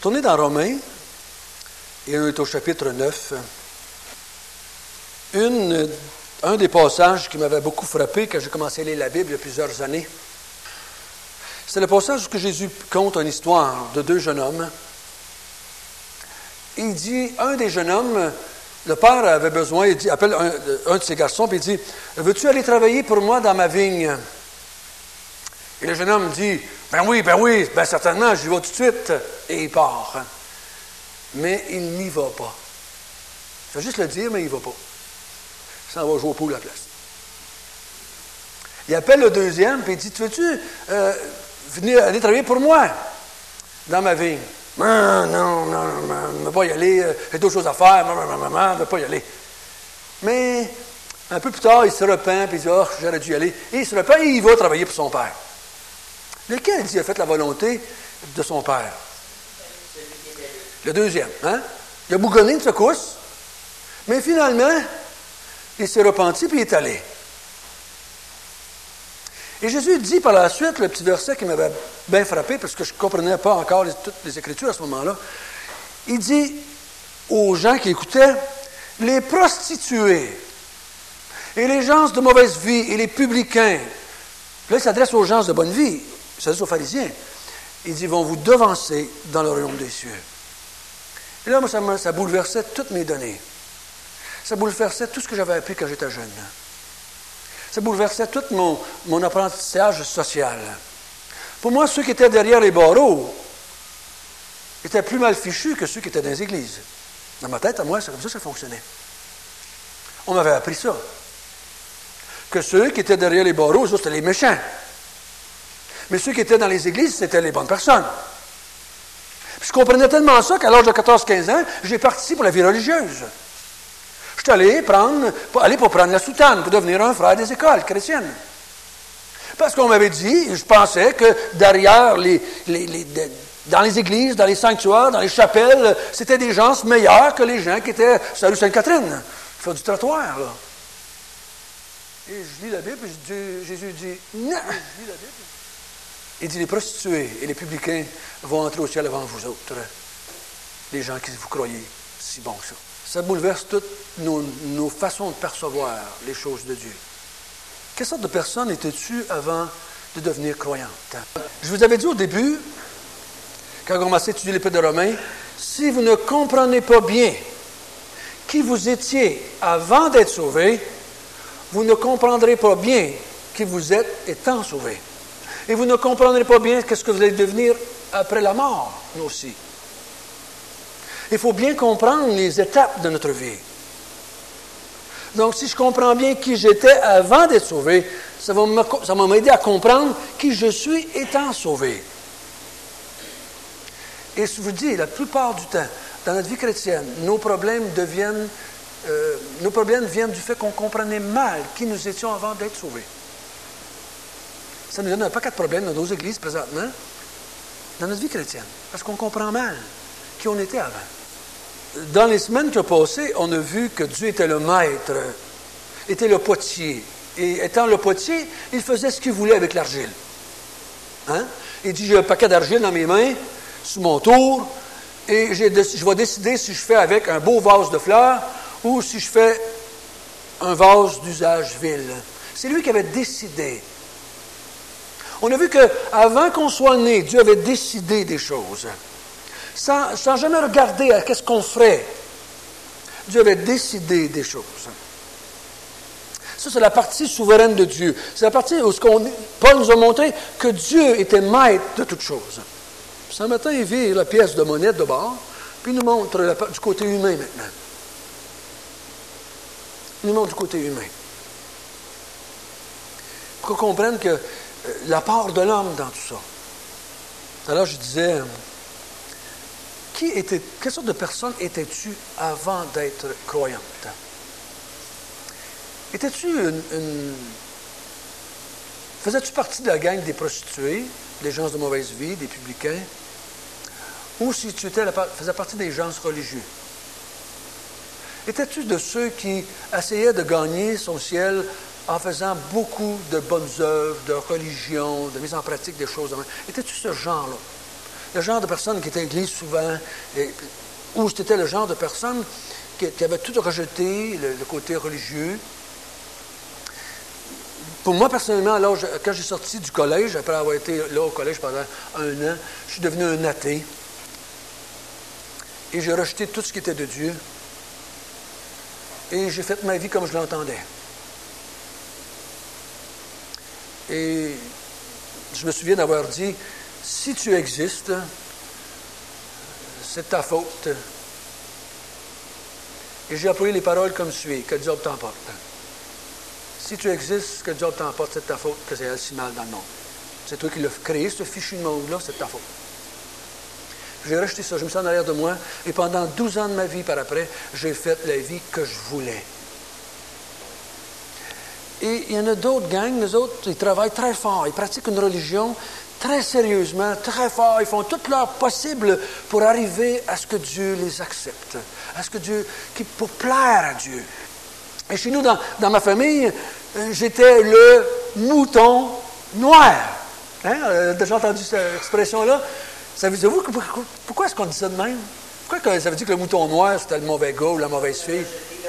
Tournez dans Romains, et on est au chapitre 9. Un des passages qui m'avait beaucoup frappé quand j'ai commencé à lire la Bible il y a plusieurs années, c'est le passage où Jésus conte une histoire de deux jeunes hommes. Il dit, un des jeunes hommes, le père avait besoin, il appelle un de ses garçons, puis il dit, « Veux-tu aller travailler pour moi dans ma vigne? » Et le jeune homme dit, « Ben oui, ben certainement, j'y vais tout de suite. » Et il part. Mais il n'y va pas. Il fait juste le dire, mais il ne va pas. Il s'en va jouer au pool à la place. Il appelle le deuxième, puis il dit, « Veux-tu venir aller travailler pour moi dans ma vigne? » Non, je ne veux pas y aller, j'ai d'autres choses à faire, je ne veux pas y aller. Mais un peu plus tard, il se repent, puis il dit, oh, j'aurais dû y aller. Et il se repent et il va travailler pour son père. Lequel dit a fait la volonté de son père? Le deuxième, hein? Il a bougonné une secousse, mais finalement, il s'est repenti puis il est allé. Et Jésus dit par la suite, le petit verset qui m'avait bien frappé, parce que je ne comprenais pas encore toutes les Écritures à ce moment-là, il dit aux gens qui écoutaient, les prostituées et les gens de mauvaise vie et les publicains, là il s'adresse aux gens de bonne vie, il s'adresse aux pharisiens, il dit, vont vous devancer dans le royaume des cieux. Et là, moi, ça bouleversait toutes mes données. Ça bouleversait tout ce que j'avais appris quand j'étais jeune. Ça bouleversait tout mon apprentissage social. Pour moi, ceux qui étaient derrière les barreaux étaient plus mal fichus que ceux qui étaient dans les églises. Dans ma tête, à moi, c'est comme ça que ça fonctionnait. On m'avait appris ça. Que ceux qui étaient derrière les barreaux, ça, c'était les méchants. Mais ceux qui étaient dans les églises, c'était les bonnes personnes. Puis je comprenais tellement ça qu'à l'âge de 14-15 ans, j'ai parti pour la vie religieuse. Je suis allé pour prendre la soutane, pour devenir un frère des écoles chrétiennes. Parce qu'on m'avait dit, je pensais que derrière dans les églises, dans les sanctuaires, dans les chapelles, c'était des gens meilleurs que les gens qui étaient sur la rue Sainte-Catherine. Faire du trottoir, là. Et je lis la Bible, et Jésus dit, non. Il dit, les prostituées et les publicains vont entrer au ciel avant vous autres. Les gens qui vous croyez si bons que ça. Ça bouleverse toutes nos façons de percevoir les choses de Dieu. Quelle sorte de personne étais-tu avant de devenir croyante? Je vous avais dit au début, quand on commençait à étudier l'Épître de Romains, si vous ne comprenez pas bien qui vous étiez avant d'être sauvé, vous ne comprendrez pas bien qui vous êtes étant sauvé. Et vous ne comprendrez pas bien ce que vous allez devenir après la mort, nous aussi. Il faut bien comprendre les étapes de notre vie. Donc, si je comprends bien qui j'étais avant d'être sauvé, ça va m'aider à comprendre qui je suis étant sauvé. Et je vous dis, la plupart du temps, dans notre vie chrétienne, nos problèmes viennent du fait qu'on comprenait mal qui nous étions avant d'être sauvés. Ça nous donne un paquet de problèmes dans nos églises présentement, dans notre vie chrétienne, parce qu'on comprend mal qui on était avant. Dans les semaines qui ont passé, on a vu que Dieu était le maître, était le potier. Et étant le potier, il faisait ce qu'il voulait avec l'argile. Hein? Il dit, j'ai un paquet d'argile dans mes mains, sous mon tour, et je vais décider si je fais avec un beau vase de fleurs ou si je fais un vase d'usage vil. C'est lui qui avait décidé. On a vu qu'avant qu'on soit né, Dieu avait décidé des choses. Sans jamais regarder à qu'est-ce qu'on ferait. Dieu avait décidé des choses. Ça, c'est la partie souveraine de Dieu. C'est la partie où Paul nous a montré que Dieu était maître de toutes choses. Puis ce matin, il vire la pièce de monnaie de bord, puis il nous montre du côté humain maintenant. Il nous montre du côté humain. Pour qu'on comprenne que la part de l'homme dans tout ça. Alors, je disais... Quelle sorte de personne étais-tu avant d'être croyante? Étais-tu faisais-tu partie de la gang des prostituées, des gens de mauvaise vie, des publicains? Ou si tu faisais partie des gens religieux? Étais-tu de ceux qui essayaient de gagner son ciel en faisant beaucoup de bonnes œuvres, de religion, de mise en pratique des choses? Étais-tu ce genre-là? le genre de personne qui était à l'église souvent, ou c'était le genre de personne qui avait tout rejeté, le côté religieux. Pour moi, personnellement, alors, quand j'ai sorti du collège, après avoir été là au collège pendant 1 an, je suis devenu un athée. Et j'ai rejeté tout ce qui était de Dieu. Et j'ai fait ma vie comme je l'entendais. Et je me souviens d'avoir dit, si tu existes, c'est ta faute. Et j'ai employé les paroles comme suit, que Dieu t'emporte. Si tu existes, que Dieu t'emporte, c'est ta faute que c'est si mal dans le monde. C'est toi qui l'as créé, ce fichu de monde-là, c'est ta faute. J'ai rejeté ça, je me suis en arrière de moi, et pendant 12 ans de ma vie par après, j'ai fait la vie que je voulais. Et il y en a d'autres gangs, les autres, ils travaillent très fort, ils pratiquent une religion très sérieusement, très fort, ils font tout leur possible pour arriver à ce que Dieu les accepte, à ce que Dieu, pour plaire à Dieu. Et chez nous, dans ma famille, j'étais le mouton noir. Hein? Vous avez déjà entendu cette expression-là? Ça veut dire, pourquoi est-ce qu'on dit ça de même? Pourquoi que ça veut dire que le mouton noir, c'était le mauvais gars ou la mauvaise fille?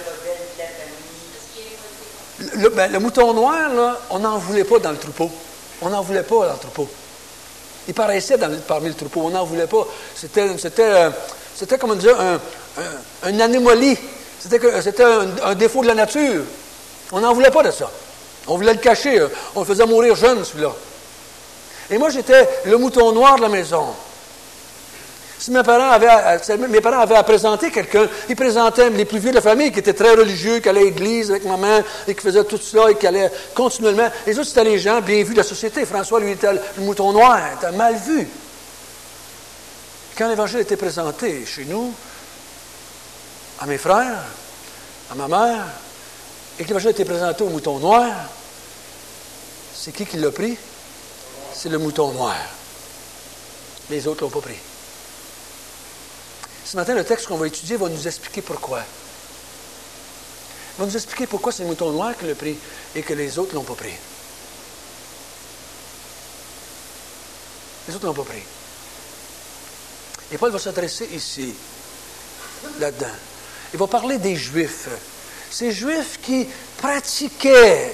Le mouton noir, là, on n'en voulait pas dans le troupeau. On n'en voulait pas dans le troupeau. Il paraissait parmi le troupeau, on n'en voulait pas. C'était comment dire, une anomalie. C'était un défaut de la nature. On n'en voulait pas de ça. On voulait le cacher. On le faisait mourir jeune, celui-là. Et moi, j'étais le mouton noir de la maison. Si mes parents avaient à présenter quelqu'un, ils présentaient les plus vieux de la famille, qui étaient très religieux, qui allaient à l'église avec maman, et qui faisaient tout cela, et qui allaient continuellement. Les autres, c'était les gens bien vus de la société. François, lui, était le mouton noir, il était mal vu. Quand l'Évangile était présenté chez nous, à mes frères, à ma mère, et que l'Évangile a été présenté au mouton noir, c'est qui l'a pris? C'est le mouton noir. Les autres ne l'ont pas pris. Ce matin, le texte qu'on va étudier va nous expliquer pourquoi. Il va nous expliquer pourquoi c'est le mouton noir qui l'a pris et que les autres ne l'ont pas pris. Les autres ne l'ont pas pris. Et Paul va s'adresser ici, là-dedans. Il va parler des Juifs. Ces Juifs qui pratiquaient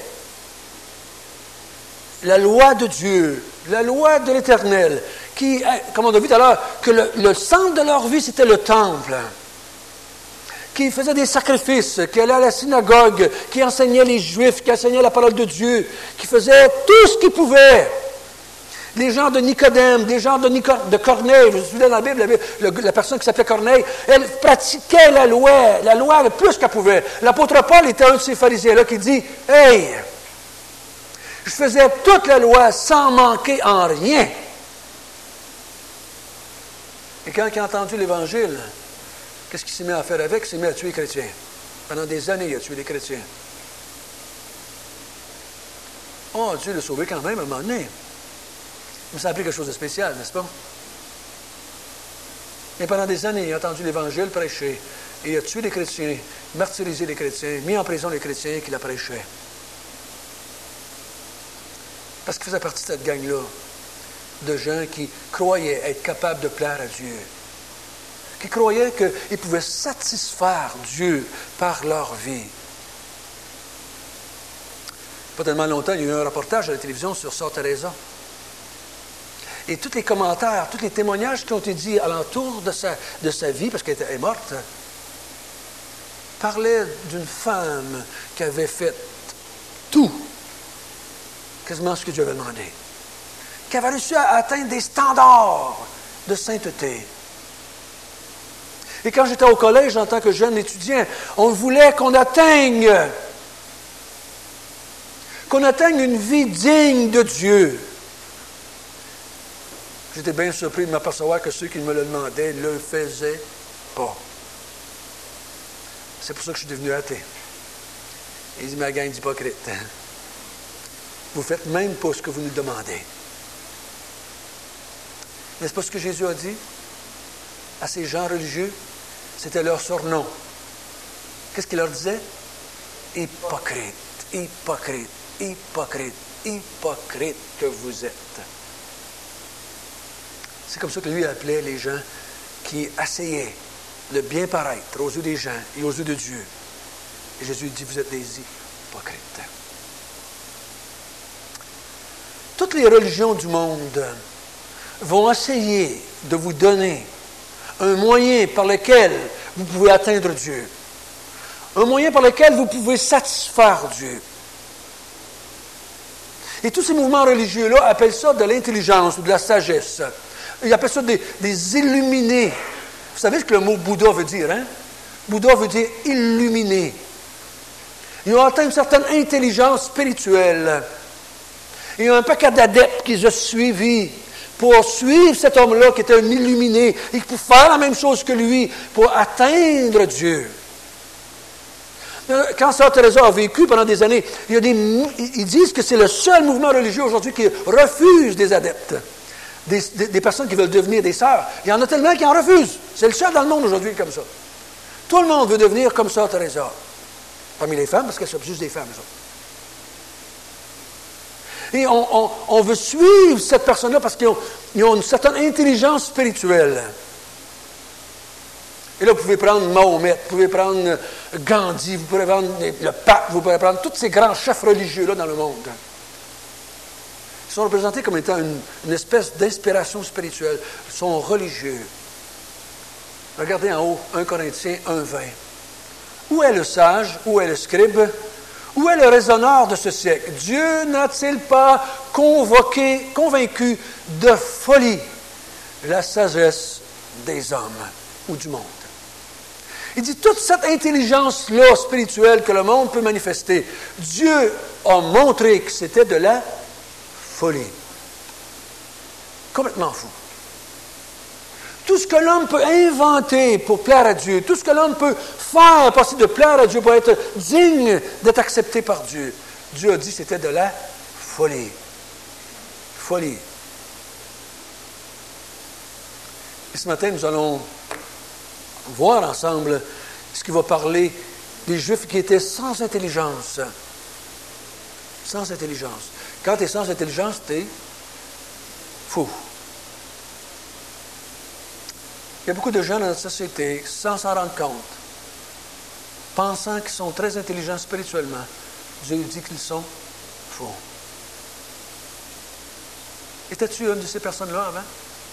la loi de Dieu, la loi de l'Éternel, qui, comme on a vu tout à l'heure, que le centre de leur vie, c'était le temple, qui faisaient des sacrifices, qui allaient à la synagogue, qui enseignaient les Juifs, qui enseignaient la parole de Dieu, qui faisaient tout ce qu'ils pouvaient. Les gens de Nicodème, des gens de Corneille, vous vous souvenez dans la Bible, la personne qui s'appelait Corneille, elle pratiquait la loi le plus qu'elle pouvait. L'apôtre Paul était un de ces pharisiens-là qui dit, « Hey, je faisais toute la loi sans manquer en rien. » Et quand il a entendu l'Évangile, qu'est-ce qu'il s'est mis à faire avec? Il s'est mis à tuer les chrétiens. Pendant des années, il a tué les chrétiens. Oh, Dieu l'a sauvé quand même à un moment donné. Mais ça a pris quelque chose de spécial, n'est-ce pas? Et pendant des années, il a entendu l'Évangile prêcher. Et il a tué les chrétiens, martyrisé les chrétiens, mis en prison les chrétiens qui la prêchaient. Parce qu'il faisait partie de cette gang-là, de gens qui croyaient être capables de plaire à Dieu, qui croyaient qu'ils pouvaient satisfaire Dieu par leur vie. Pas tellement longtemps, il y a eu un reportage à la télévision sur Sœur Teresa. Et tous les commentaires, tous les témoignages qui ont été dits alentour de sa vie, parce qu'elle est morte, parlaient d'une femme qui avait fait tout, quasiment ce que Dieu avait demandé, qui avait réussi à atteindre des standards de sainteté. Et quand j'étais au collège en tant que jeune étudiant, on voulait qu'on atteigne une vie digne de Dieu. J'étais bien surpris de m'apercevoir que ceux qui me le demandaient ne le faisaient pas. C'est pour ça que je suis devenu athée. Il dit, ma gang d'hypocrites, vous ne faites même pas ce que vous nous demandez. N'est-ce pas ce que Jésus a dit à ces gens religieux? C'était leur surnom. Qu'est-ce qu'il leur disait? Hypocrite, hypocrite, hypocrite, hypocrite que vous êtes. C'est comme ça que lui appelait les gens qui essayaient le bien paraître aux yeux des gens et aux yeux de Dieu. Et Jésus dit, vous êtes des hypocrites. Toutes les religions du monde vont essayer de vous donner un moyen par lequel vous pouvez atteindre Dieu. Un moyen par lequel vous pouvez satisfaire Dieu. Et tous ces mouvements religieux-là appellent ça de l'intelligence ou de la sagesse. Ils appellent ça des illuminés. Vous savez ce que le mot Bouddha veut dire, hein? Bouddha veut dire illuminé. Ils ont atteint une certaine intelligence spirituelle. Il y a un paquet d'adeptes qui les ont suivis pour suivre cet homme-là qui était un illuminé et qui pouvait faire la même chose que lui pour atteindre Dieu. Quand Sœur Teresa a vécu pendant des années, ils disent que c'est le seul mouvement religieux aujourd'hui qui refuse des adeptes, des personnes qui veulent devenir des sœurs. Il y en a tellement qui en refusent. C'est le seul dans le monde aujourd'hui comme ça. Tout le monde veut devenir comme Sœur Teresa. Parmi les femmes, parce qu'elles sont juste des femmes, ça. Et on veut suivre cette personne-là parce qu'ils ont une certaine intelligence spirituelle. Et là, vous pouvez prendre Mahomet, vous pouvez prendre Gandhi, vous pouvez prendre le pape, vous pouvez prendre tous ces grands chefs religieux-là dans le monde. Ils sont représentés comme étant une espèce d'inspiration spirituelle. Ils sont religieux. Regardez en haut, 1 Corinthiens 1,20. Où est le sage? Où est le scribe? Où est le raisonneur de ce siècle? Dieu n'a-t-il pas convaincu de folie la sagesse des hommes ou du monde? Il dit, toute cette intelligence-là spirituelle que le monde peut manifester, Dieu a montré que c'était de la folie. Complètement fou. Tout ce que l'homme peut inventer pour plaire à Dieu, tout ce que l'homme peut faire pour essayer de plaire à Dieu, pour être digne d'être accepté par Dieu, Dieu a dit que c'était de la folie. Folie. Et ce matin, nous allons voir ensemble ce qui va parler des Juifs qui étaient sans intelligence. Sans intelligence. Quand tu es sans intelligence, tu es fou. Il y a beaucoup de gens dans notre société, sans s'en rendre compte, pensant qu'ils sont très intelligents spirituellement. Dieu dit qu'ils sont fous. Étais-tu une de ces personnes-là avant?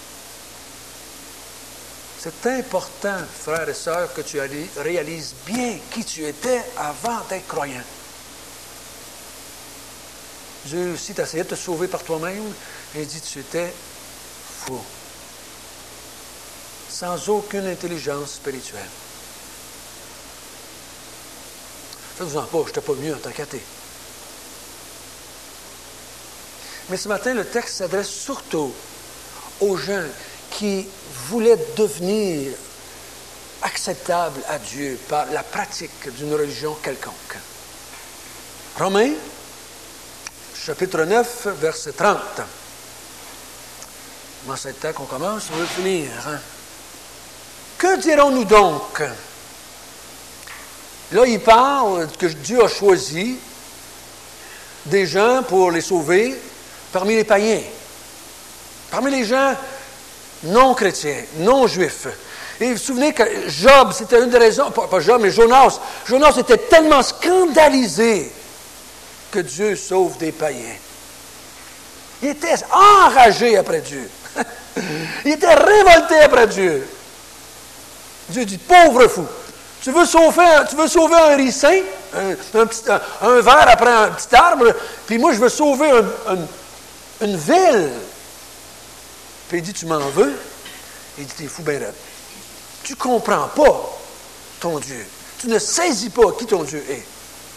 C'est important, frères et sœurs, que tu réalises bien qui tu étais avant d'être croyant. Dieu, si tu essayais de te sauver par toi-même, il dit que tu étais fou. Sans aucune intelligence spirituelle. Faites-vous-en pas, je n'étais pas mieux en tant qu'athée. Mais ce matin, le texte s'adresse surtout aux gens qui voulaient devenir acceptables à Dieu par la pratique d'une religion quelconque. Romains, chapitre 9, verset 30. Comment c'est le temps qu'on commence? On veut finir, hein? Que dirons-nous donc? Là, il parle que Dieu a choisi des gens pour les sauver parmi les païens, parmi les gens non chrétiens, non juifs. Et vous vous souvenez que Job, c'était une des raisons, pas Job, mais Jonas. Jonas était tellement scandalisé que Dieu sauve des païens. Il était enragé après Dieu. Il était révolté après Dieu. Dieu dit, pauvre fou, tu veux sauver un ricin, un ver après un petit arbre, puis moi je veux sauver une ville. Puis il dit, tu m'en veux? Il dit, t'es fou ben raide. Tu ne comprends pas ton Dieu. Tu ne saisis pas qui ton Dieu est.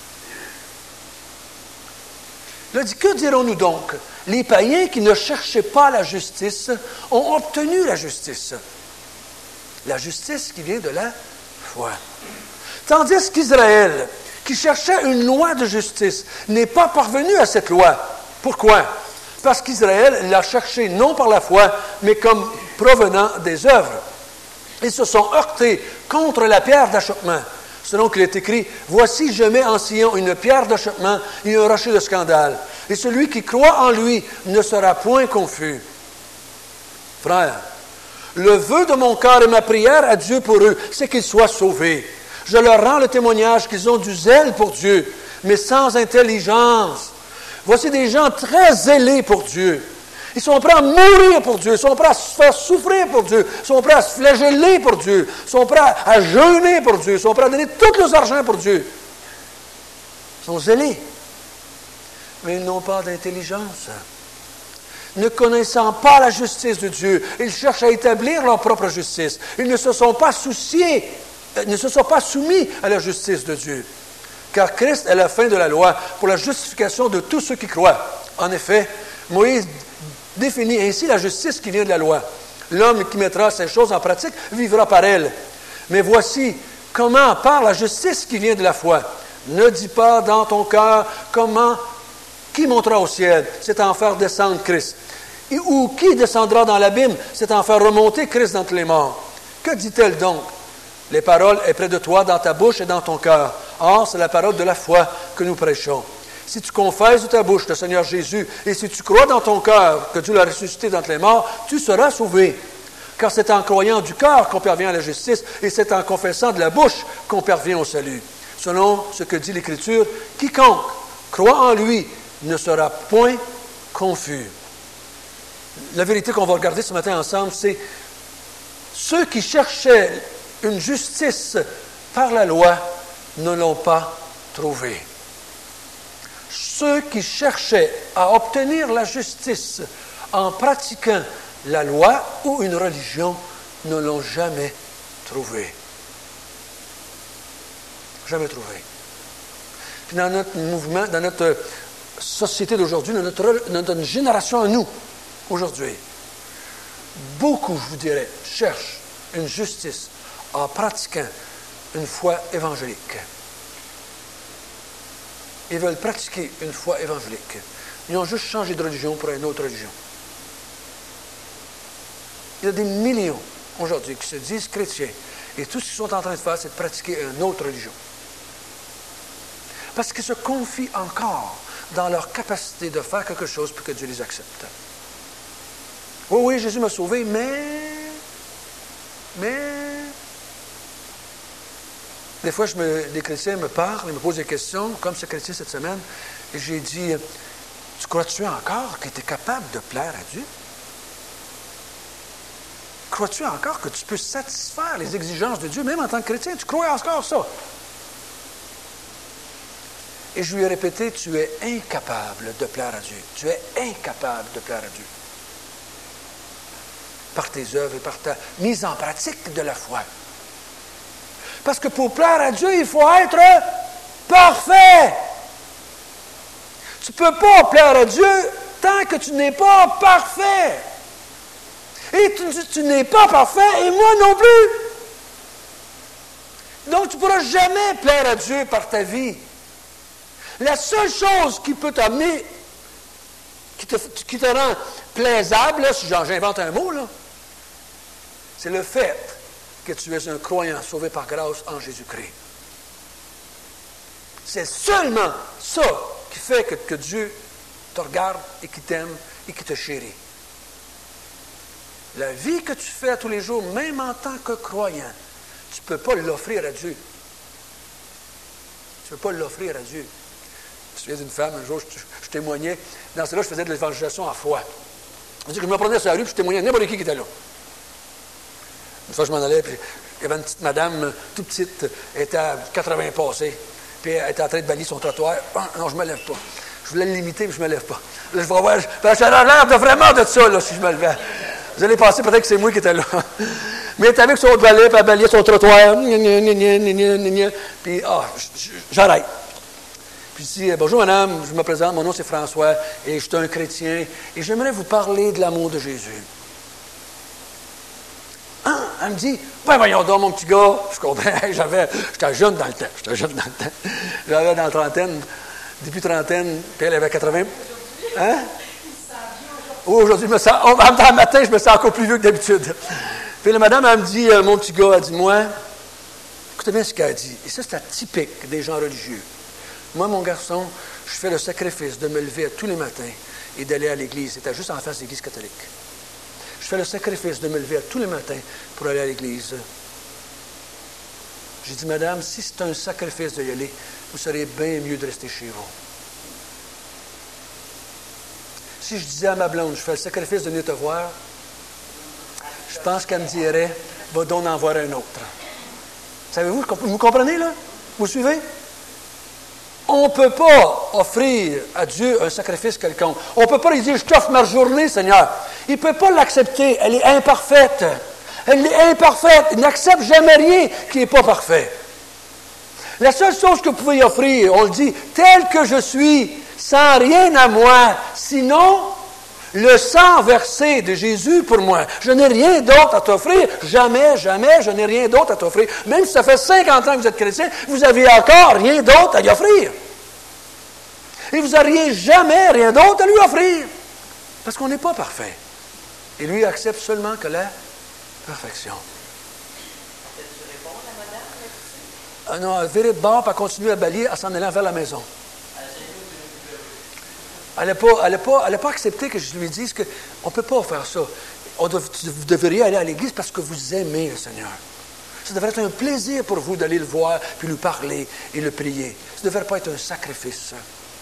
Il dit, que dirons-nous donc? Les païens qui ne cherchaient pas la justice ont obtenu la justice. La justice qui vient de la foi. Tandis qu'Israël, qui cherchait une loi de justice, n'est pas parvenu à cette loi. Pourquoi? Parce qu'Israël l'a cherché non par la foi, mais comme provenant des œuvres. Ils se sont heurtés contre la pierre d'achoppement. Selon qu'il est écrit, « Voici, je mets en Sion une pierre d'achoppement et un rocher de scandale. Et celui qui croit en lui ne sera point confus. » Frères, Le vœu de mon cœur et ma prière à Dieu pour eux, c'est qu'ils soient sauvés. Je leur rends le témoignage qu'ils ont du zèle pour Dieu, mais sans intelligence. Voici des gens très zélés pour Dieu. Ils sont prêts à mourir pour Dieu, ils sont prêts à se faire souffrir pour Dieu, ils sont prêts à se flageller pour Dieu, ils sont prêts à jeûner pour Dieu, ils sont prêts à donner tout leur argent pour Dieu. Ils sont zélés, mais ils n'ont pas d'intelligence. Ne connaissant pas la justice de Dieu, ils cherchent à établir leur propre justice. Ils ne se sont pas souciés, ne se sont pas soumis à la justice de Dieu. Car Christ est la fin de la loi pour la justification de tous ceux qui croient. En effet, Moïse définit ainsi la justice qui vient de la loi. L'homme qui mettra ces choses en pratique vivra par elles. Mais voici comment par la justice qui vient de la foi. Ne dis pas dans ton cœur qui montera au ciel, c'est en faire descendre Christ. Ou qui descendra dans l'abîme, c'est en faire remonter Christ d'entre les morts. Que dit-elle donc? Les paroles est près de toi, dans ta bouche et dans ton cœur. Or, c'est la parole de la foi que nous prêchons. Si tu confesses de ta bouche le Seigneur Jésus, et si tu crois dans ton cœur que Dieu l'a ressuscité d'entre les morts, tu seras sauvé. Car c'est en croyant du cœur qu'on parvient à la justice, et c'est en confessant de la bouche qu'on parvient au salut. Selon ce que dit l'Écriture, quiconque croit en lui ne sera point confus. La vérité qu'on va regarder ce matin ensemble, c'est ceux qui cherchaient une justice par la loi ne l'ont pas trouvée. Ceux qui cherchaient à obtenir la justice en pratiquant la loi ou une religion ne l'ont jamais trouvée. Jamais trouvée. Puis dans notre mouvement, dans notre société d'aujourd'hui, dans notre génération à nous, aujourd'hui, beaucoup, je vous dirais, cherchent une justice en pratiquant une foi évangélique. Ils veulent pratiquer une foi évangélique. Ils ont juste changé de religion pour une autre religion. Il y a des millions aujourd'hui qui se disent chrétiens et tout ce qu'ils sont en train de faire, c'est de pratiquer une autre religion. Parce qu'ils se confient encore dans leur capacité de faire quelque chose pour que Dieu les accepte. Oui, Jésus m'a sauvé, mais... Des fois, les chrétiens me parlent, ils me posent des questions, comme ce chrétien cette semaine, et j'ai dit, tu crois-tu encore que tu es capable de plaire à Dieu? Crois-tu encore que tu peux satisfaire les exigences de Dieu, même en tant que chrétien? Tu crois encore ça? Et je lui ai répété, tu es incapable de plaire à Dieu. Tu es incapable de plaire à Dieu. Par tes œuvres et par ta mise en pratique de la foi. Parce que pour plaire à Dieu, il faut être parfait. Tu ne peux pas plaire à Dieu tant que tu n'es pas parfait. Et tu n'es pas parfait, et moi non plus. Donc, tu ne pourras jamais plaire à Dieu par ta vie. La seule chose qui peut t'amener, qui te rend plaisable, là, si j'invente un mot, là, c'est le fait que tu es un croyant sauvé par grâce en Jésus-Christ. C'est seulement ça qui fait que Dieu te regarde et qui t'aime et qui te chérit. La vie que tu fais à tous les jours, même en tant que croyant, tu ne peux pas l'offrir à Dieu. Tu ne peux pas l'offrir à Dieu. Je me souviens d'une femme, un jour, je témoignais. Dans cela, je faisais de l'évangélisation à foi. Je me promenais sur la rue, puis je témoignais à n'importe qui était là. Une fois, je m'en allais, puis il y avait une petite madame, toute petite, elle était à 80 passés, puis elle était en train de balayer son trottoir. Ah, non, je ne me lève pas. Je voulais le limiter, mais je ne me lève pas. Là, je vais voir, j'ai l'air de vraiment de ça, là, si je me levais. Vous allez penser peut-être que c'est moi qui étais là. Mais elle était avec son balai, puis elle balayait son trottoir. Puis, j'arrête. Puis je dis, bonjour madame, je me présente, mon nom c'est François, et je suis un chrétien, et j'aimerais vous parler de l'amour de Jésus. Ah, elle me dit, ben voyons donc, mon petit gars. Je comprends, j'étais jeune dans le temps. J'avais dans la trentaine, début trentaine, puis elle avait 80. Hein? Oui, aujourd'hui, en matin, je me sens encore plus vieux que d'habitude. Puis la madame, elle me dit, mon petit gars, elle dit, moi, écoutez bien ce qu'elle dit. Et ça, c'est typique des gens religieux. Moi, mon garçon, je fais le sacrifice de me lever tous les matins et d'aller à l'église. C'était juste en face de l'église catholique. Je fais le sacrifice de me lever tous les matins pour aller à l'église. J'ai dit, madame, si c'est un sacrifice de y aller, vous seriez bien mieux de rester chez vous. Si je disais à ma blonde, je fais le sacrifice de venir te voir, je pense qu'elle me dirait, va donc en voir un autre. Savez-vous, vous comprenez là? Vous suivez? On ne peut pas offrir à Dieu un sacrifice quelconque. On ne peut pas lui dire, je t'offre ma journée, Seigneur. Il ne peut pas l'accepter. Elle est imparfaite. Elle est imparfaite. Il n'accepte jamais rien qui n'est pas parfait. La seule chose que vous pouvez y offrir, on le dit, tel que je suis, sans rien à moi, sinon le sang versé de Jésus pour moi. Je n'ai rien d'autre à t'offrir. Jamais, jamais, je n'ai rien d'autre à t'offrir. Même si ça fait 50 ans que vous êtes chrétien, vous n'avez encore rien d'autre à y offrir. Et vous n'auriez jamais rien d'autre à lui offrir. Parce qu'on n'est pas parfait. Et lui accepte seulement que la perfection. Peux-tu répondre à madame là-dessus? Ah non, elle virait de bord, puis elle continue à balayer en s'en allant vers la maison. Elle n'a pas accepté que je lui dise qu'on ne peut pas faire ça. Vous devriez aller à l'église parce que vous aimez le Seigneur. Ça devrait être un plaisir pour vous d'aller le voir, puis lui parler et le prier. Ça ne devrait pas être un sacrifice.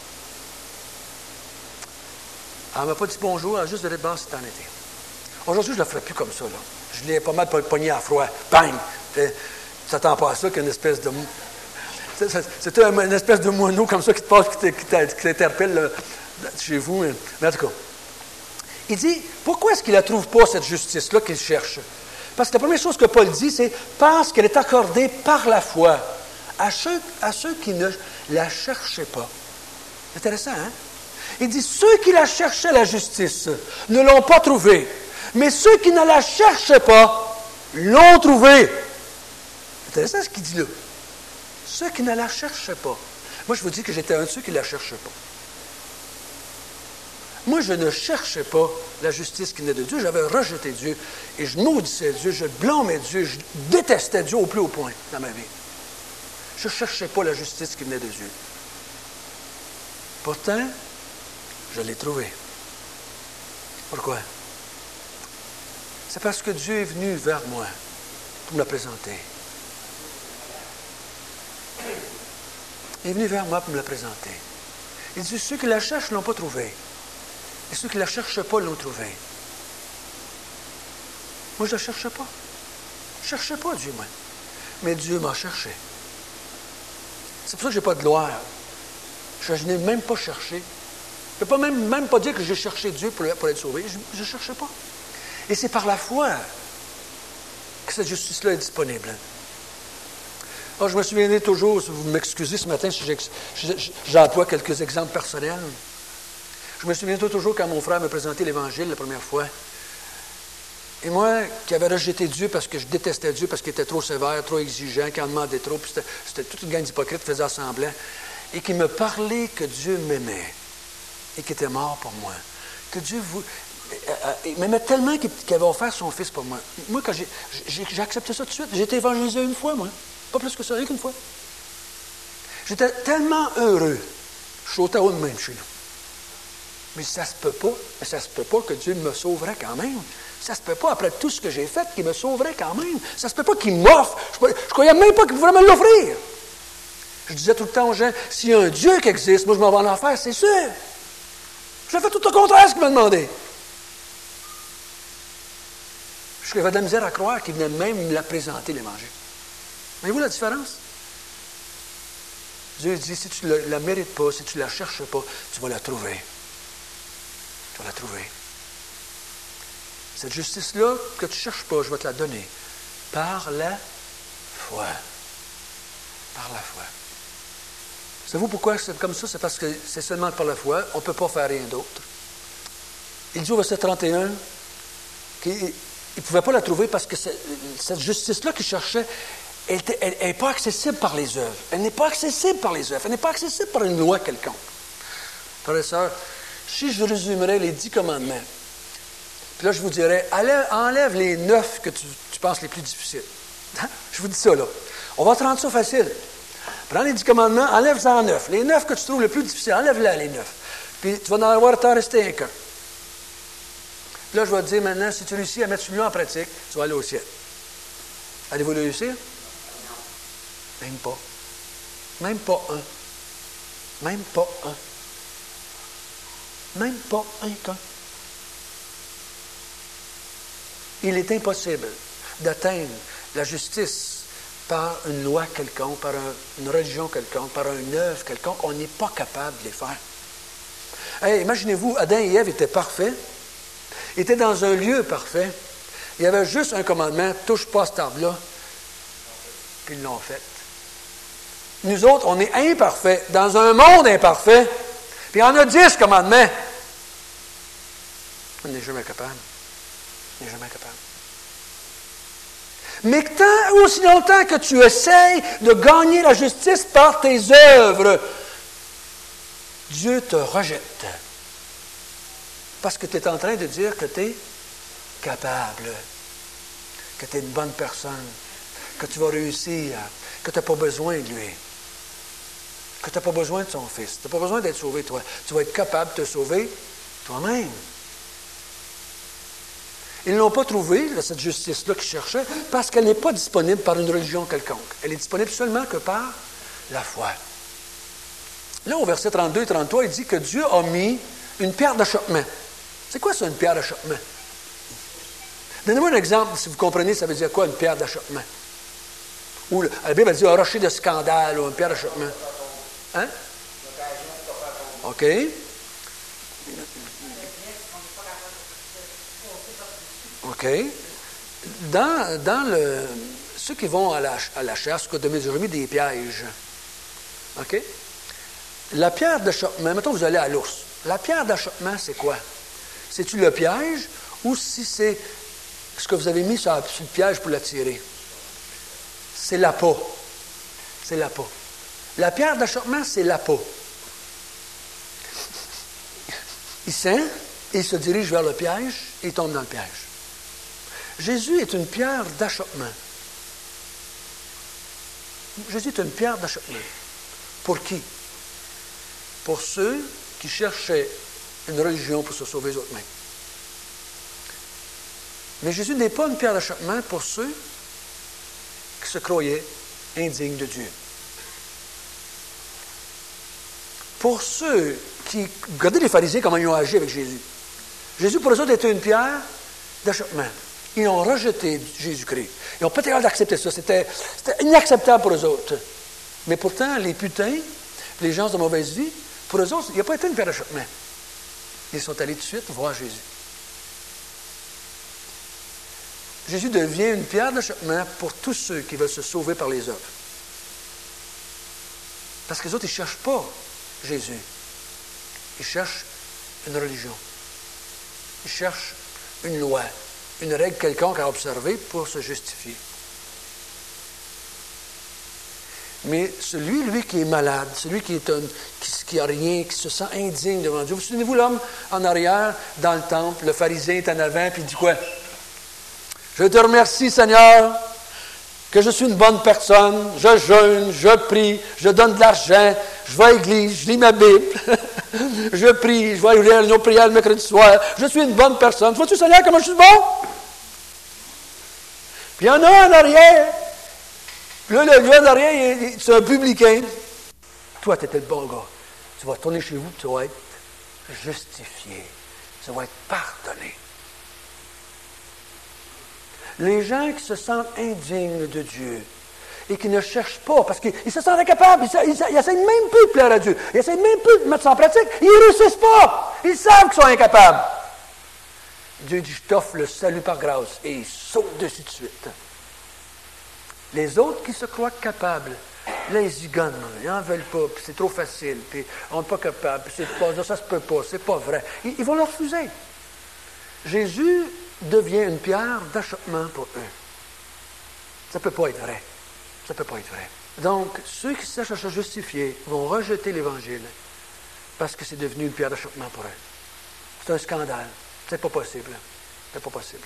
Elle ne m'a pas dit bonjour, elle a juste de bord si t'en étais. Aujourd'hui, je ne le ferai plus comme ça. Là. Je l'ai pas mal pogné à froid. Bang! Tu t'attends pas à ça qu'une espèce de... C'était une espèce de moineau comme ça qui te passe, qui t'interpelle là, chez vous. Mais en tout cas, il dit, pourquoi est-ce qu'il ne trouve pas, cette justice-là qu'il cherche? Parce que la première chose que Paul dit, c'est « parce qu'elle est accordée par la foi à ceux qui ne la cherchaient pas. » Intéressant, hein? Il dit, ceux qui la cherchaient, la justice, ne l'ont pas trouvée. Mais ceux qui ne la cherchaient pas, l'ont trouvée. Intéressant ce qu'il dit là. Ceux qui ne la cherchaient pas. Moi, je vous dis que j'étais un de ceux qui ne la cherchaient pas. Moi, je ne cherchais pas la justice qui venait de Dieu. J'avais rejeté Dieu et je maudissais Dieu, je blâmais Dieu, je détestais Dieu au plus haut point dans ma vie. Je ne cherchais pas la justice qui venait de Dieu. Pourtant, je l'ai trouvée. Pourquoi? C'est parce que Dieu est venu vers moi pour me la présenter. Il est venu vers moi pour me la présenter. Il dit, ceux qui la cherchent ne l'ont pas trouvée. Et ceux qui ne la cherchent pas l'ont trouvée. Moi, je ne la cherchais pas. Je ne cherchais pas Dieu, moi. Mais Dieu m'a cherché. C'est pour ça que je n'ai pas de gloire. Je n'ai même pas cherché. Je ne peux même pas dire que j'ai cherché Dieu pour être sauvé. Je ne cherchais pas. Et c'est par la foi que cette justice-là est disponible. Alors, je me souviendrai toujours, vous m'excusez ce matin si j'emploie quelques exemples personnels. Je me souviens toujours quand mon frère m'a présenté l'Évangile la première fois. Et moi, qui avais rejeté Dieu parce que je détestais Dieu, parce qu'il était trop sévère, trop exigeant, qu'il en demandait trop, puis c'était toute une gang d'hypocrites qui faisaient semblant, et qui me parlait que Dieu m'aimait et qu'il était mort pour moi. Que Dieu il m'aimait tellement qu'il avait offert son Fils pour moi. Moi, quand j'ai accepté ça tout de suite, j'ai été évangélisé une fois, moi. Pas plus que ça, rien qu'une fois. J'étais tellement heureux. Je suis au Ottawa de même, je suis là. Mais ça se peut pas que Dieu me sauverait quand même. Ça se peut pas, après tout ce que j'ai fait, qu'il me sauverait quand même. Ça se peut pas qu'il m'offre. Je croyais même pas qu'il pouvait me l'offrir. Je disais tout le temps aux gens, s'il y a un Dieu qui existe, moi je m'en vais en enfer, c'est sûr. J'ai fait tout le contraire de ce qu'il m'a demandé. J'avais de la misère à croire qu'il venait même me la présenter, l'Évangile. Voyez-vous la différence? Dieu dit, si tu ne la mérites pas, si tu ne la cherches pas, tu vas la trouver. Tu vas la trouver. Cette justice-là, que tu ne cherches pas, je vais te la donner. Par la foi. Par la foi. Savez-vous pourquoi c'est comme ça? C'est parce que c'est seulement par la foi. On ne peut pas faire rien d'autre. Il dit au verset 31 qu'il ne pouvait pas la trouver parce que cette justice-là qu'il cherchait, elle n'est pas accessible par les œuvres. Elle n'est pas accessible par les œuvres. Elle n'est pas accessible par une loi quelconque. Frères et sœurs, si je résumerais les 10 commandements, puis là, je vous dirais, enlève les 9 que tu penses les plus difficiles. Hein? Je vous dis ça, là. On va te rendre ça facile. Prends les 10 commandements, enlève-en en 9. Les 9 que tu trouves les plus difficiles, enlève-les, les 9. Puis tu vas en avoir t'en rester un qu'un. Là, je vais te dire maintenant, si tu réussis à mettre celui-là en pratique, tu vas aller au ciel. Allez-vous le réussir? Même pas. Même pas un. Même pas un. Même pas un qu'un. Il est impossible d'atteindre la justice par une loi quelconque, par une religion quelconque, par une œuvre quelconque. On n'est pas capable de les faire. Hey, imaginez-vous, Adam et Ève étaient parfaits, étaient dans un lieu parfait. Il y avait juste un commandement, touche pas à cet arbre-là. Puis ils l'ont fait. Nous autres, on est imparfaits, dans un monde imparfait. Puis il y en a 10 commandements. On n'est jamais capable. On n'est jamais capable. Mais tant aussi longtemps que tu essayes de gagner la justice par tes œuvres, Dieu te rejette. Parce que tu es en train de dire que tu es capable, que tu es une bonne personne, que tu vas réussir, que tu n'as pas besoin de lui, que tu n'as pas besoin de son fils, tu n'as pas besoin d'être sauvé toi. Tu vas être capable de te sauver toi-même. Ils ne l'ont pas trouvé, cette justice-là qu'ils cherchaient, parce qu'elle n'est pas disponible par une religion quelconque. Elle est disponible seulement que par la foi. Là, au verset 32 et 33, il dit que Dieu a mis une pierre d'achoppement. C'est quoi ça, une pierre d'achoppement? Donnez-moi un exemple, si vous comprenez, ça veut dire quoi, une pierre d'achoppement? Ou la Bible a dit un rocher de scandale ou une pierre d'achoppement. Hein? OK. OK. Ceux qui vont à la chasse, j'ai mis des pièges. OK? La pierre d'achoppement, mettons que vous allez à l'ours. La pierre d'achoppement, c'est quoi? C'est-tu le piège ou si c'est ce que vous avez mis sur le piège pour l'attirer? C'est l'appât. C'est l'appât. La pierre d'achoppement, c'est l'appât. Il sent et il se dirige vers le piège et il tombe dans le piège. Jésus est une pierre d'achoppement. Jésus est une pierre d'achoppement. Pour qui? Pour ceux qui cherchaient une religion pour se sauver eux-mêmes. Mais Jésus n'est pas une pierre d'achoppement pour ceux qui se croyaient indignes de Dieu. Pour ceux qui... Regardez les pharisiens comment ils ont agi avec Jésus. Jésus, pour eux autres, était une pierre d'achoppement. Ils ont rejeté Jésus-Christ. Ils n'ont pas été capables d'accepter ça. C'était inacceptable pour eux autres. Mais pourtant, les putains, les gens de mauvaise vie, pour eux autres, il n'a pas été une pierre d'achoppement. Ils sont allés tout de suite voir Jésus. Jésus devient une pierre d'achoppement pour tous ceux qui veulent se sauver par les œuvres. Parce que les autres, ils ne cherchent pas Jésus. Ils cherchent une religion. Ils cherchent une loi, une règle quelconque à observer pour se justifier. Mais celui, lui, qui est malade, celui qui n'a rien, qui se sent indigne devant Dieu. Vous souvenez-vous l'homme en arrière, dans le temple, le pharisien est en avant, puis il dit quoi? Je te remercie, Seigneur, que je suis une bonne personne, je jeûne, je prie, je donne de l'argent, je vais à l'église, je lis ma Bible, je prie, je vais lire nos prières le mercredi soir, je suis une bonne personne. Vois-tu, Seigneur, comment je suis bon? Puis il y en a en arrière. Puis là, le gars en arrière, c'est un publicain. Toi, tu étais le bon gars. Tu vas tourner chez vous, tu vas être justifié. Tu vas être pardonné. Les gens qui se sentent indignes de Dieu et qui ne cherchent pas, parce qu'ils se sentent incapables, ils essaient même plus de plaire à Dieu, ils essaient même plus de mettre ça en pratique, ils ne réussissent pas. Ils savent qu'ils sont incapables. Dieu dit, je t'offre le salut par grâce, et ils sautent dessus de suite. Les autres qui se croient capables, là, ils zigonnent, ils n'en veulent pas, puis c'est trop facile, puis on n'est pas capable, puis ça se peut pas, c'est pas vrai. Ils vont leur refuser. Jésus devient une pierre d'achoppement pour eux. Ça ne peut pas être vrai. Ça ne peut pas être vrai. Donc, ceux qui cherchent à se justifier vont rejeter l'Évangile parce que c'est devenu une pierre d'achoppement pour eux. C'est un scandale. C'est pas possible. C'est pas possible.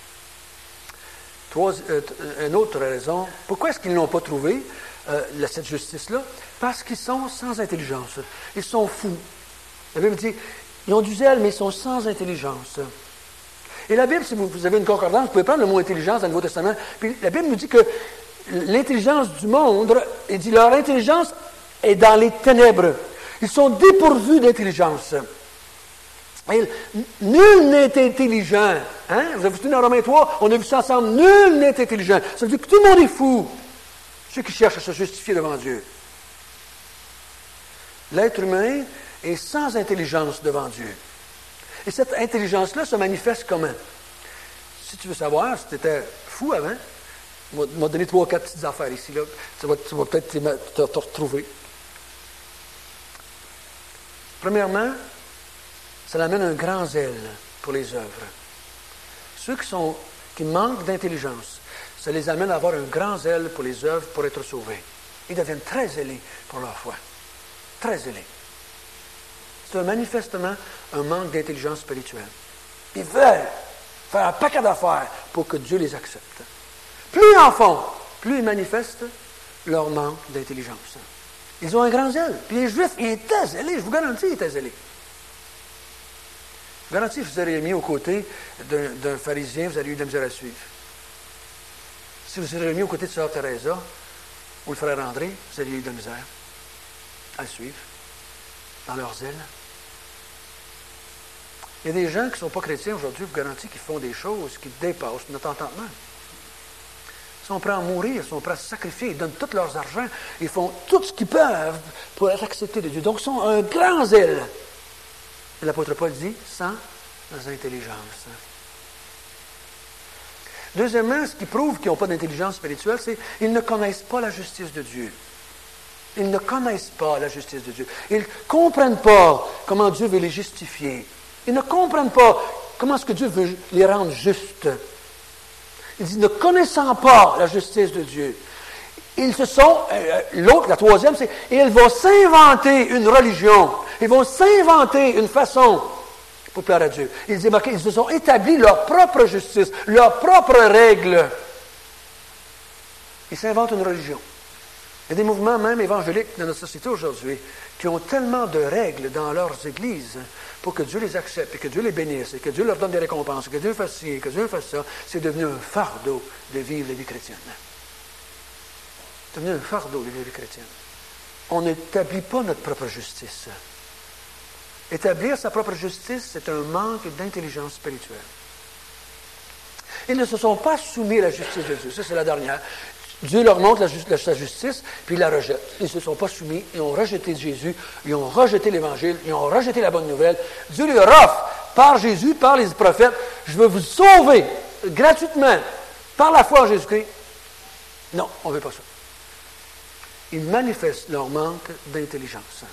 Une autre raison. Pourquoi est-ce qu'ils ne l'ont pas trouvé, cette justice-là? Parce qu'ils sont sans intelligence. Ils sont fous. La Bible dit, ils ont du zèle, mais ils sont sans intelligence. Et la Bible, si vous avez une concordance, vous pouvez prendre le mot intelligence dans le Nouveau Testament. Puis la Bible nous dit que l'intelligence du monde, il dit leur intelligence est dans les ténèbres. Ils sont dépourvus d'intelligence. Et nul n'est intelligent. Hein? Vous avez vu dans Romains 3, on a vu ça ensemble. Nul n'est intelligent. Ça veut dire que tout le monde est fou. Ceux qui cherchent à se justifier devant Dieu. L'être humain est sans intelligence devant Dieu. Et cette intelligence-là se manifeste comment? Si tu veux savoir, si tu étais fou avant, je vais te donner 3 ou 4 petites affaires ici. Là. Tu vas peut-être te retrouver. Premièrement, ça amène un grand zèle pour les œuvres. Ceux qui manquent d'intelligence, ça les amène à avoir un grand zèle pour les œuvres pour être sauvés. Ils deviennent très zélés pour leur foi. Très zélés. C'est manifestement un manque d'intelligence spirituelle. Ils veulent faire un paquet d'affaires pour que Dieu les accepte. Plus ils en font, plus ils manifestent leur manque d'intelligence. Ils ont un grand zèle. Puis les Juifs, ils étaient zélés. Je vous garantis, ils étaient zélés. Je vous garantis, si vous auriez mis aux côtés d'un pharisien, vous auriez eu de la misère à suivre. Si vous auriez mis aux côtés de Sœur Teresa ou le frère André, vous auriez eu de la misère à suivre dans leur zèle. Il y a des gens qui ne sont pas chrétiens aujourd'hui, je vous garantis qu'ils font des choses qui dépassent notre entendement. Ils sont prêts à mourir, ils sont prêts à se sacrifier, ils donnent tout leur argent, ils font tout ce qu'ils peuvent pour être acceptés de Dieu. Donc, ils ont un grand zèle. Et l'apôtre Paul dit, sans intelligence. Deuxièmement, ce qui prouve qu'ils n'ont pas d'intelligence spirituelle, c'est qu'ils ne connaissent pas la justice de Dieu. Ils ne connaissent pas la justice de Dieu. Ils ne comprennent pas comment Dieu veut les justifier. Ils ne comprennent pas comment est-ce que Dieu veut les rendre justes. Il dit, ne connaissant pas la justice de Dieu, ils se sont, la troisième, c'est, ils vont s'inventer une religion, ils vont s'inventer une façon pour plaire à Dieu. Ils se sont établis leur propre justice, leurs propres règles. Ils s'inventent une religion. Il y a des mouvements même évangéliques dans notre société aujourd'hui qui ont tellement de règles dans leurs églises pour que Dieu les accepte et que Dieu les bénisse et que Dieu leur donne des récompenses, que Dieu fasse ci, que Dieu fasse ça. C'est devenu un fardeau de vivre la vie chrétienne. C'est devenu un fardeau de vivre la vie chrétienne. On n'établit pas notre propre justice. Établir sa propre justice, c'est un manque d'intelligence spirituelle. Ils ne se sont pas soumis à la justice de Dieu. Ça, c'est la dernière. Dieu leur montre sa justice, puis ils la rejettent. Ils ne se sont pas soumis, ils ont rejeté Jésus, ils ont rejeté l'Évangile, ils ont rejeté la bonne nouvelle. Dieu leur offre, par Jésus, par les prophètes, je veux vous sauver gratuitement, par la foi en Jésus-Christ. Non, on ne veut pas ça. Ils manifestent leur manque d'intelligence.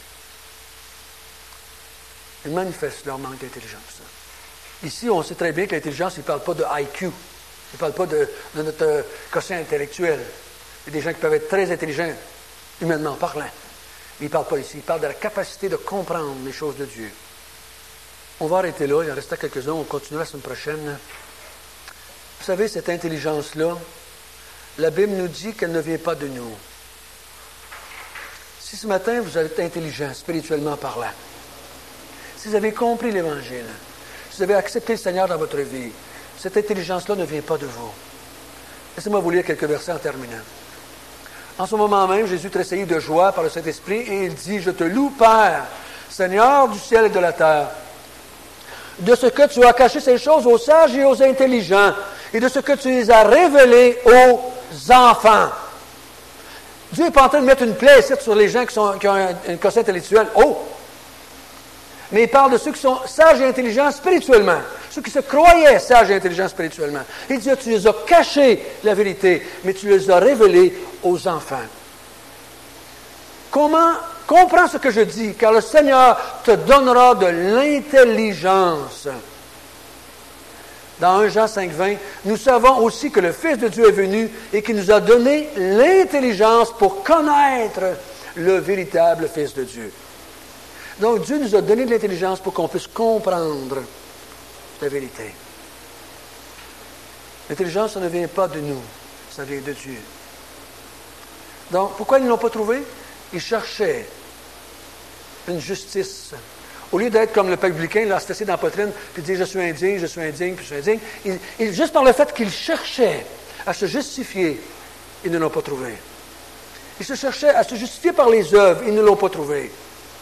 Ils manifestent leur manque d'intelligence. Ici, on sait très bien que l'intelligence, il ne parle pas de IQ. Il ne parle pas de notre quotient intellectuel. Il y a des gens qui peuvent être très intelligents, humainement parlant. Mais il ne parle pas ici. Il parle de la capacité de comprendre les choses de Dieu. On va arrêter là. Il en reste quelques-uns. On continuera la semaine prochaine. Vous savez, cette intelligence-là, la Bible nous dit qu'elle ne vient pas de nous. Si ce matin, vous êtes intelligent, spirituellement parlant, si vous avez compris l'Évangile, si vous avez accepté le Seigneur dans votre vie, cette intelligence-là ne vient pas de vous. Laissez-moi vous lire quelques versets en terminant. En ce moment même, Jésus tressaillit de joie par le Saint-Esprit et il dit, « Je te loue, Père, Seigneur du ciel et de la terre, de ce que tu as caché ces choses aux sages et aux intelligents, et de ce que tu les as révélées aux enfants. » Dieu n'est pas en train de mettre une plaie ici sur les gens qui ont un quotient intellectuel. Oh! Mais il parle de ceux qui sont sages et intelligents spirituellement. Ceux qui se croyaient sages et intelligents spirituellement. Il dit, tu les as cachés, la vérité, mais tu les as révélés aux enfants. Comprends ce que je dis, car le Seigneur te donnera de l'intelligence. Dans 1 Jean 5,20, nous savons aussi que le Fils de Dieu est venu et qu'il nous a donné l'intelligence pour connaître le véritable Fils de Dieu. Donc, Dieu nous a donné de l'intelligence pour qu'on puisse comprendre la vérité. L'intelligence, ça ne vient pas de nous, ça vient de Dieu. Donc, pourquoi ils ne l'ont pas trouvé? Ils cherchaient une justice Au lieu d'être comme le publicain, là, se fesser dans la poitrine, puis dire « je suis indigne, puis je suis indigne », juste par le fait qu'il cherchait à se justifier, ils ne l'ont pas trouvé. Ils se cherchaient à se justifier par les œuvres, ils ne l'ont pas trouvé.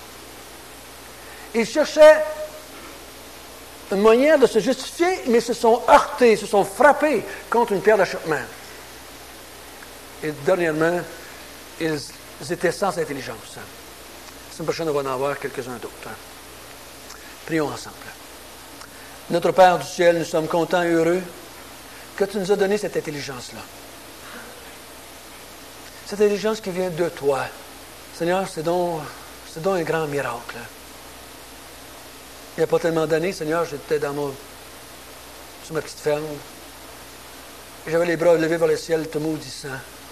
Ils cherchaient une manière de se justifier, mais se sont heurtés, se sont frappés contre une pierre d'achoppement. Et dernièrement, ils étaient sans intelligence. La semaine prochaine, on va en avoir quelques-uns d'autres. Prions ensemble. Notre Père du ciel, nous sommes contents et heureux que tu nous as donné cette intelligence-là. Cette intelligence qui vient de toi. Seigneur, c'est donc un grand miracle. Il n'y a pas tellement d'années, Seigneur, j'étais sur ma petite ferme. Et j'avais les bras levés vers le ciel, te maudissant.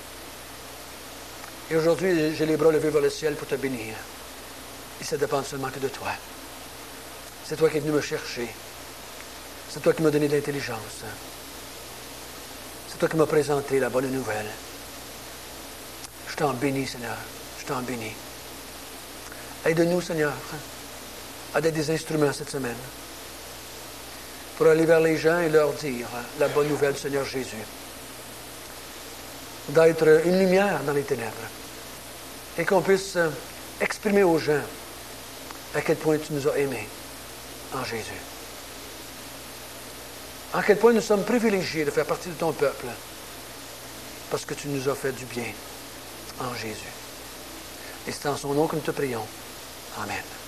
Et aujourd'hui, j'ai les bras levés vers le ciel pour te bénir. Et ça dépend seulement que de toi. C'est toi qui es venu me chercher. C'est toi qui m'as donné de l'intelligence. C'est toi qui m'as présenté la bonne nouvelle. Je t'en bénis, Seigneur. Je t'en bénis. Aide-nous, Seigneur, à être des instruments cette semaine pour aller vers les gens et leur dire la bonne nouvelle du Seigneur Jésus. D'être une lumière dans les ténèbres et qu'on puisse exprimer aux gens à quel point tu nous as aimés en Jésus. À quel point nous sommes privilégiés de faire partie de ton peuple parce que tu nous as fait du bien en Jésus. Et c'est en son nom que nous te prions. Amen.